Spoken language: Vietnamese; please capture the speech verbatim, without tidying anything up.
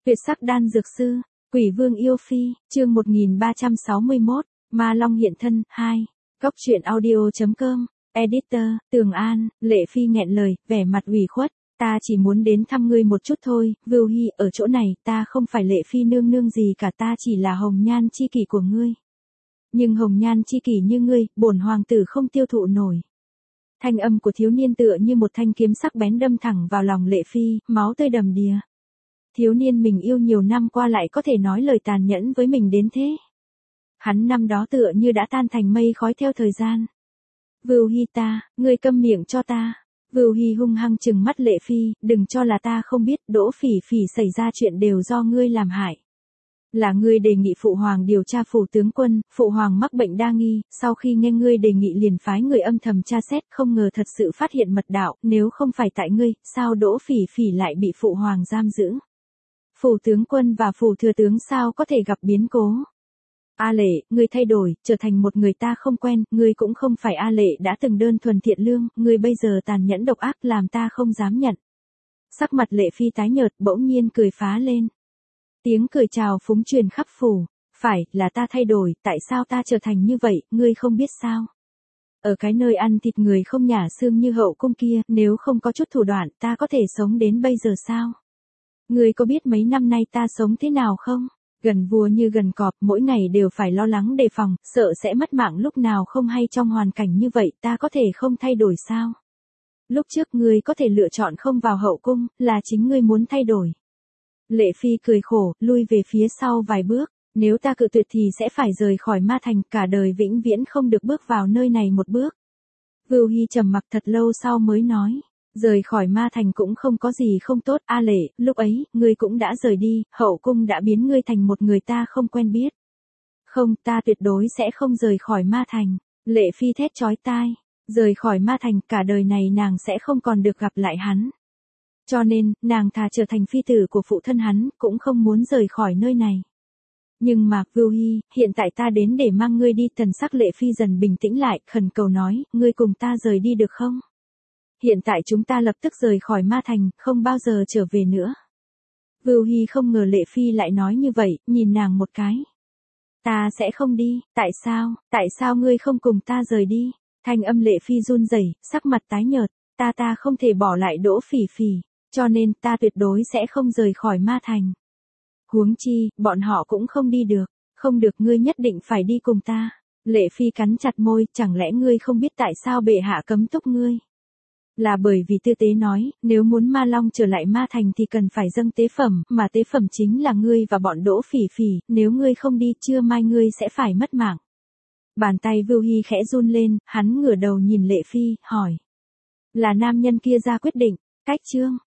Tuyệt sắc đan dược sư, Quỷ Vương yêu phi, chương một nghìn ba trăm sáu mươi mốt, Ma Long hiện thân, hai. Góc truyện audio.com, Editor, Tường An, Lệ Phi nghẹn lời, vẻ mặt ủy khuất. Ta chỉ muốn đến thăm ngươi một chút thôi, Vưu Hy, ở chỗ này, ta không phải Lệ Phi nương nương gì cả, ta chỉ là hồng nhan chi kỷ của ngươi. Nhưng hồng nhan chi kỷ như ngươi, bổn hoàng tử không tiêu thụ nổi. Thanh âm của thiếu niên tựa như một thanh kiếm sắc bén đâm thẳng vào lòng Lệ Phi, máu tươi đầm đìa. Thiếu niên mình yêu nhiều năm qua lại có thể nói lời tàn nhẫn với mình đến thế. Hắn năm đó tựa như đã tan thành mây khói theo thời gian. Vưu Hy, ta, ngươi câm miệng cho ta. Vưu Hy hung hăng trừng mắt Lệ Phi, đừng cho là ta không biết, Đỗ Phỉ Phỉ xảy ra chuyện đều do ngươi làm hại. Là ngươi đề nghị phụ hoàng điều tra phủ tướng quân, phụ hoàng mắc bệnh đa nghi, sau khi nghe ngươi đề nghị liền phái người âm thầm tra xét, không ngờ thật sự phát hiện mật đạo, nếu không phải tại ngươi, sao Đỗ Phỉ Phỉ lại bị phụ hoàng giam giữ? Phủ tướng quân và phủ thừa tướng sao có thể gặp biến cố? A Lệ, ngươi thay đổi, trở thành một người ta không quen, ngươi cũng không phải A Lệ đã từng đơn thuần thiện lương, ngươi bây giờ tàn nhẫn độc ác làm ta không dám nhận. Sắc mặt Lệ Phi tái nhợt, bỗng nhiên cười phá lên. Tiếng cười chào phúng truyền khắp phủ, phải, là ta thay đổi, tại sao ta trở thành như vậy, ngươi không biết sao? Ở cái nơi ăn thịt người không nhả xương như hậu cung kia, nếu không có chút thủ đoạn, ta có thể sống đến bây giờ sao? Ngươi có biết mấy năm nay ta sống thế nào không? Gần vua như gần cọp, mỗi ngày đều phải lo lắng đề phòng, sợ sẽ mất mạng lúc nào không hay, trong hoàn cảnh như vậy ta có thể không thay đổi sao? Lúc trước ngươi có thể lựa chọn không vào hậu cung, là chính ngươi muốn thay đổi. Lệ Phi cười khổ, lui về phía sau vài bước, nếu ta cự tuyệt thì sẽ phải rời khỏi Ma Thành, cả đời vĩnh viễn không được bước vào nơi này một bước. Vưu Hy trầm mặc thật lâu sau mới nói. Rời khỏi Ma Thành cũng không có gì không tốt, A Lệ, lúc ấy, ngươi cũng đã rời đi, hậu cung đã biến ngươi thành một người ta không quen biết. Không, ta tuyệt đối sẽ không rời khỏi Ma Thành. Lệ Phi thét chói tai, rời khỏi Ma Thành, cả đời này nàng sẽ không còn được gặp lại hắn. Cho nên, nàng thà trở thành phi tử của phụ thân hắn, cũng không muốn rời khỏi nơi này. Nhưng mà, Vưu Hy, hiện tại ta đến để mang ngươi đi, thần sắc Lệ Phi dần bình tĩnh lại, khẩn cầu nói, ngươi cùng ta rời đi được không? Hiện tại chúng ta lập tức rời khỏi Ma Thành, không bao giờ trở về nữa. Vưu Hy không ngờ Lệ Phi lại nói như vậy, nhìn nàng một cái. Ta sẽ không đi, tại sao, tại sao ngươi không cùng ta rời đi? Thanh âm Lệ Phi run rẩy, sắc mặt tái nhợt, ta ta không thể bỏ lại Đỗ Phỉ Phỉ, cho nên ta tuyệt đối sẽ không rời khỏi Ma Thành. Huống chi, bọn họ cũng không đi được, không được, ngươi nhất định phải đi cùng ta. Lệ Phi cắn chặt môi, chẳng lẽ ngươi không biết tại sao bệ hạ cấm túc ngươi? Là bởi vì tư tế nói, nếu muốn Ma Long trở lại Ma Thành thì cần phải dâng tế phẩm, mà tế phẩm chính là ngươi và bọn Đỗ Phỉ Phỉ, nếu ngươi không đi, trưa mai ngươi sẽ phải mất mạng. Bàn tay Vưu Hy khẽ run lên, hắn ngửa đầu nhìn Lệ Phi, hỏi. Là nam nhân kia ra quyết định, cách chương,